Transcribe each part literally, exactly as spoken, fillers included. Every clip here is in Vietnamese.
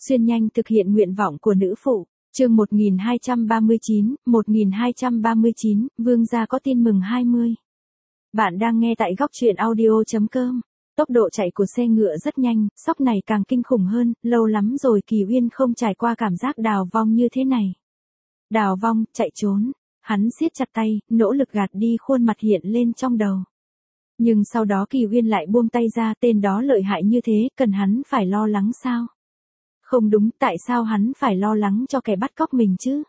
Xuyên nhanh thực hiện nguyện vọng của nữ phụ. Chương một nghìn hai trăm ba mươi chín, một nghìn hai trăm ba mươi chín, vương gia có tin mừng hai mươi. Bạn đang nghe tại góc truyện audio chấm com. Tốc độ chạy của xe ngựa rất nhanh, sóc này càng kinh khủng hơn, lâu lắm rồi Kỳ Uyên không trải qua cảm giác đào vong như thế này. Đào vong, chạy trốn, hắn siết chặt tay, nỗ lực gạt đi khuôn mặt hiện lên trong đầu. Nhưng sau đó Kỳ Uyên lại buông tay ra, tên đó lợi hại như thế, cần hắn phải lo lắng sao? Không đúng, tại sao hắn phải lo lắng cho kẻ bắt cóc mình chứ?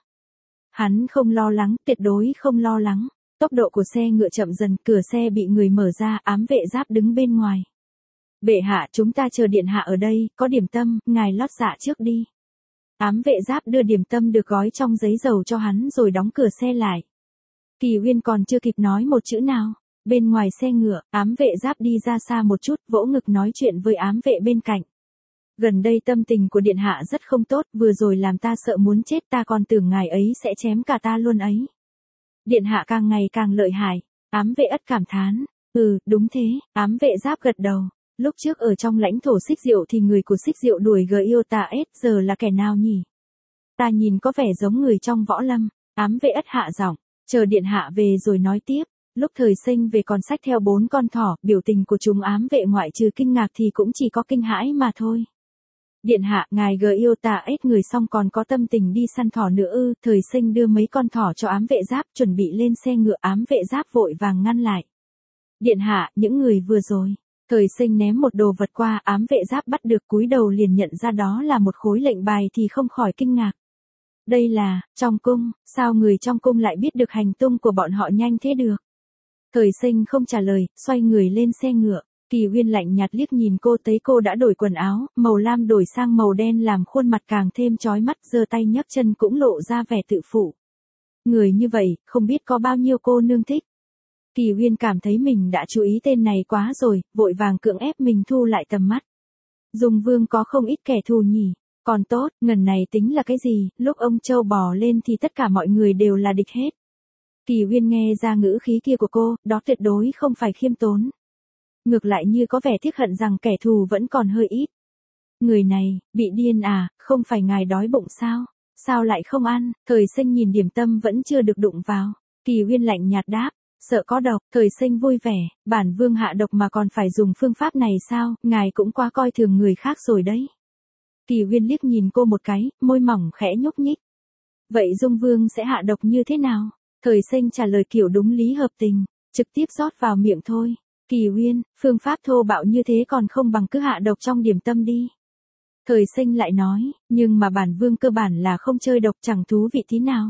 Hắn không lo lắng, tuyệt đối không lo lắng. Tốc độ của xe ngựa chậm dần, cửa xe bị người mở ra, ám vệ giáp đứng bên ngoài. Bệ hạ, chúng ta chờ điện hạ ở đây, có điểm tâm, ngài lót dạ trước đi. Ám vệ giáp đưa điểm tâm được gói trong giấy dầu cho hắn rồi đóng cửa xe lại. Kỳ Uyên còn chưa kịp nói một chữ nào. Bên ngoài xe ngựa, ám vệ giáp đi ra xa một chút, vỗ ngực nói chuyện với ám vệ bên cạnh. Gần đây tâm tình của điện hạ rất không tốt, vừa rồi làm ta sợ muốn chết, ta còn tưởng ngài ấy sẽ chém cả ta luôn ấy. Điện hạ càng ngày càng lợi hại, ám vệ ất cảm thán. Ừ, đúng thế, ám vệ giáp gật đầu. Lúc trước ở trong lãnh thổ Xích Diệu thì người của Xích Diệu đuổi Gyuta-S, giờ là kẻ nào nhỉ? Ta nhìn có vẻ giống người trong võ lâm. Ám vệ ất hạ giọng, chờ điện hạ về rồi nói tiếp. Lúc thời sinh về còn xách theo bốn con thỏ, biểu tình của chúng ám vệ ngoại trừ kinh ngạc thì cũng chỉ có kinh hãi mà thôi. Điện hạ, ngài Gyuta-S người xong còn có tâm tình đi săn thỏ nữa ư? Thời sinh đưa mấy con thỏ cho ám vệ giáp, chuẩn bị lên xe ngựa, ám vệ giáp vội vàng ngăn lại. Điện hạ, những người vừa rồi. Thời sinh ném một đồ vật qua, ám vệ giáp bắt được cúi đầu liền nhận ra đó là một khối lệnh bài thì không khỏi kinh ngạc. Đây là, trong cung, sao người trong cung lại biết được hành tung của bọn họ nhanh thế được? Thời sinh không trả lời, xoay người lên xe ngựa. Kỳ Uyên lạnh nhạt liếc nhìn cô, thấy cô đã đổi quần áo, màu lam đổi sang màu đen làm khuôn mặt càng thêm chói mắt, giơ tay nhấc chân cũng lộ ra vẻ tự phụ. Người như vậy, không biết có bao nhiêu cô nương thích. Kỳ Uyên cảm thấy mình đã chú ý tên này quá rồi, vội vàng cưỡng ép mình thu lại tầm mắt. Dung Vương có không ít kẻ thù nhỉ, còn tốt, ngần này tính là cái gì, lúc ông Châu bò lên thì tất cả mọi người đều là địch hết. Kỳ Uyên nghe ra ngữ khí kia của cô, đó tuyệt đối không phải khiêm tốn. Ngược lại như có vẻ tiếc hận rằng kẻ thù vẫn còn hơi ít. Người này, bị điên à, không phải ngài đói bụng sao? Sao lại không ăn? Thời sinh nhìn điểm tâm vẫn chưa được đụng vào. Kỳ Uyên lạnh nhạt đáp, sợ có độc. Thời sinh vui vẻ, bản vương hạ độc mà còn phải dùng phương pháp này sao? Ngài cũng quá coi thường người khác rồi đấy. Kỳ Uyên liếc nhìn cô một cái, môi mỏng khẽ nhúc nhích. Vậy Dung Vương sẽ hạ độc như thế nào? Thời sinh trả lời kiểu đúng lý hợp tình, trực tiếp rót vào miệng thôi. Kỳ Uyên, phương pháp thô bạo như thế còn không bằng cứ hạ độc trong điểm tâm đi. Thời sinh lại nói, nhưng mà bản vương cơ bản là không chơi độc, chẳng thú vị tí nào.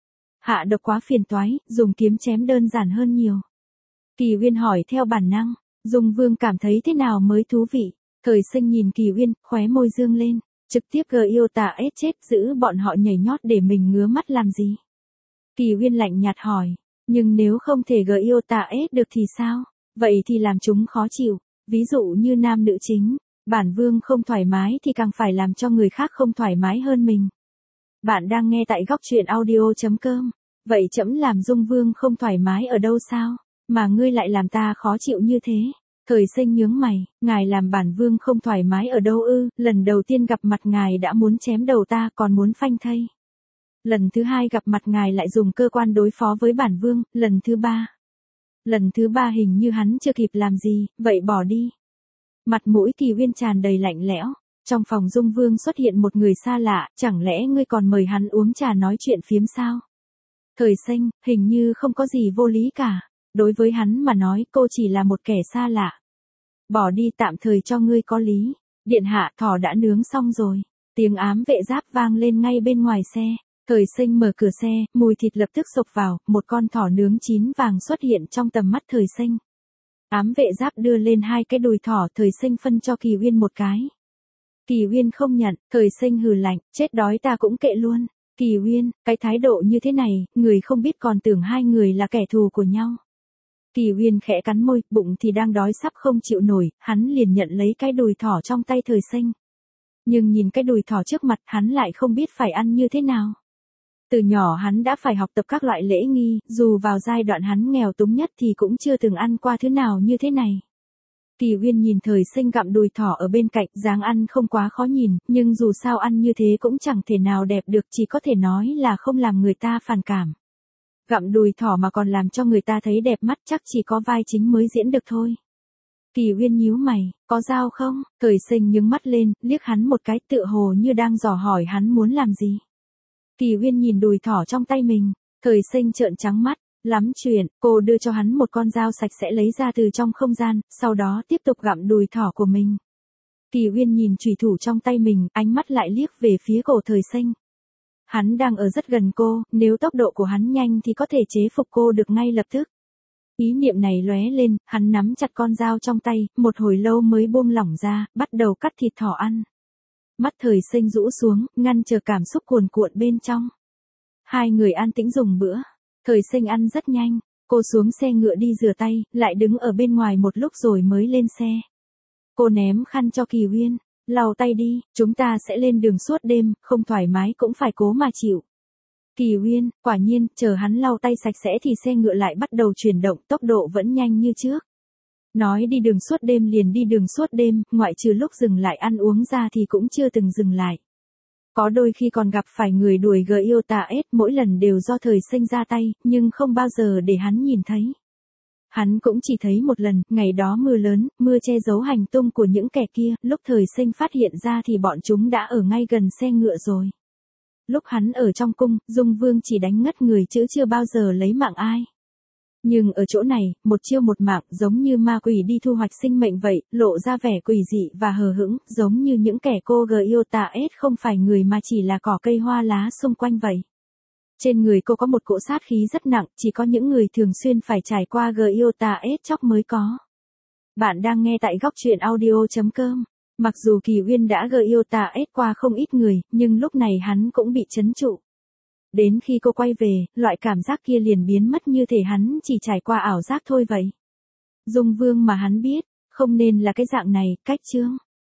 Hạ độc quá phiền toái, dùng kiếm chém đơn giản hơn nhiều. Kỳ Uyên hỏi theo bản năng, Dung Vương cảm thấy thế nào mới thú vị? Thời sinh nhìn Kỳ Uyên, khóe môi dương lên, trực tiếp Gyuta-S chết, giữ bọn họ nhảy nhót để mình ngứa mắt làm gì? Kỳ Uyên lạnh nhạt hỏi, nhưng nếu không thể Gyuta-S được thì sao? Vậy thì làm chúng khó chịu, ví dụ như nam nữ chính, bản vương không thoải mái thì càng phải làm cho người khác không thoải mái hơn mình. Bạn đang nghe tại góc truyện audio chấm com. Vậy trẫm làm Dung Vương không thoải mái ở đâu sao? Mà ngươi lại làm ta khó chịu như thế. Thời sinh nhướng mày, ngài làm bản vương không thoải mái ở đâu ư? Lần đầu tiên gặp mặt ngài đã muốn chém đầu ta, còn muốn phanh thây. Lần thứ hai gặp mặt ngài lại dùng cơ quan đối phó với bản vương, lần thứ ba. Lần thứ ba hình như hắn chưa kịp làm gì, vậy bỏ đi. Mặt mũi Kỳ Uyên tràn đầy lạnh lẽo. Trong phòng Dung Vương xuất hiện một người xa lạ, chẳng lẽ ngươi còn mời hắn uống trà nói chuyện phiếm sao? Thời sinh, hình như không có gì vô lý cả. Đối với hắn mà nói cô chỉ là một kẻ xa lạ. Bỏ đi, tạm thời cho ngươi có lý. Điện hạ, thỏ đã nướng xong rồi. Tiếng ám vệ giáp vang lên ngay bên ngoài xe. Thời sinh mở cửa xe, mùi thịt lập tức xộc vào, một con thỏ nướng chín vàng xuất hiện trong tầm mắt thời sinh. Ám vệ giáp đưa lên hai cái đùi thỏ, thời sinh phân cho Kỳ Uyên một cái. Kỳ Uyên không nhận, thời sinh hừ lạnh, chết đói ta cũng kệ luôn. Kỳ Uyên, cái thái độ như thế này, người không biết còn tưởng hai người là kẻ thù của nhau. Kỳ Uyên khẽ cắn môi, bụng thì đang đói sắp không chịu nổi, hắn liền nhận lấy cái đùi thỏ trong tay thời sinh. Nhưng nhìn cái đùi thỏ trước mặt, hắn lại không biết phải ăn như thế nào. Từ nhỏ hắn đã phải học tập các loại lễ nghi, dù vào giai đoạn hắn nghèo túng nhất thì cũng chưa từng ăn qua thứ nào như thế này. Kỳ Uyên nhìn Thời Sinh gặm đùi thỏ ở bên cạnh, dáng ăn không quá khó nhìn, nhưng dù sao ăn như thế cũng chẳng thể nào đẹp được, chỉ có thể nói là không làm người ta phản cảm. Gặm đùi thỏ mà còn làm cho người ta thấy đẹp mắt chắc chỉ có vai chính mới diễn được thôi. Kỳ Uyên nhíu mày, có dao không? Thời Sinh nhướng mắt lên, liếc hắn một cái tựa hồ như đang dò hỏi hắn muốn làm gì. Kỳ Uyên nhìn đùi thỏ trong tay mình, Thời Sinh trợn trắng mắt, lắm chuyện, cô đưa cho hắn một con dao sạch sẽ lấy ra từ trong không gian, sau đó tiếp tục gặm đùi thỏ của mình. Kỳ Uyên nhìn chùy thủ trong tay mình, ánh mắt lại liếc về phía cổ Thời Sinh. Hắn đang ở rất gần cô, nếu tốc độ của hắn nhanh thì có thể chế phục cô được ngay lập tức. Ý niệm này lóe lên, hắn nắm chặt con dao trong tay, một hồi lâu mới buông lỏng ra, bắt đầu cắt thịt thỏ ăn. Mắt Thời Sinh rũ xuống, ngăn chờ cảm xúc cuồn cuộn bên trong. Hai người an tĩnh dùng bữa. Thời Sinh ăn rất nhanh, cô xuống xe ngựa đi rửa tay, lại đứng ở bên ngoài một lúc rồi mới lên xe. Cô ném khăn cho Kỳ Uyên, lau tay đi, chúng ta sẽ lên đường suốt đêm, không thoải mái cũng phải cố mà chịu. Kỳ Uyên, quả nhiên, chờ hắn lau tay sạch sẽ thì xe ngựa lại bắt đầu chuyển động, tốc độ vẫn nhanh như trước. Nói đi đường suốt đêm liền đi đường suốt đêm, ngoại trừ lúc dừng lại ăn uống ra thì cũng chưa từng dừng lại. Có đôi khi còn gặp phải người đuổi Giota S, mỗi lần đều do Thời Sinh ra tay, nhưng không bao giờ để hắn nhìn thấy. Hắn cũng chỉ thấy một lần, ngày đó mưa lớn, mưa che giấu hành tung của những kẻ kia, lúc Thời Sinh phát hiện ra thì bọn chúng đã ở ngay gần xe ngựa rồi. Lúc hắn ở trong cung, Dung Vương chỉ đánh ngất người chứ chưa bao giờ lấy mạng ai. Nhưng ở chỗ này, một chiêu một mạng, giống như ma quỷ đi thu hoạch sinh mệnh vậy, lộ ra vẻ quỷ dị và hờ hững, giống như những kẻ cô Giota S không phải người mà chỉ là cỏ cây hoa lá xung quanh vậy. Trên người cô có một cỗ sát khí rất nặng, chỉ có những người thường xuyên phải trải qua Giota S chóc mới có. Bạn đang nghe tại góc truyện audio chấm com. Mặc dù Kỳ Uyên đã Giota S qua không ít người, nhưng lúc này hắn cũng bị trấn trụ. Đến khi cô quay về, loại cảm giác kia liền biến mất như thể hắn chỉ trải qua ảo giác thôi vậy. Dung Vương mà hắn biết, không nên là cái dạng này, cách chương.